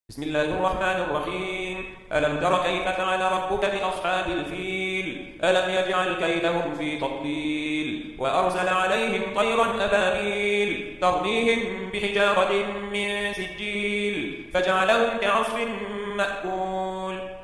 بسم الله الرحمن الرحيم. ألم تر كيف فعل ربك بأصحاب الفيل؟ ألم يجعل كيدهم في تضليل وأرسل عليهم طيرا أبابيل ترميهم بحجارة من سجيل فجعلهم كعصف مأكول.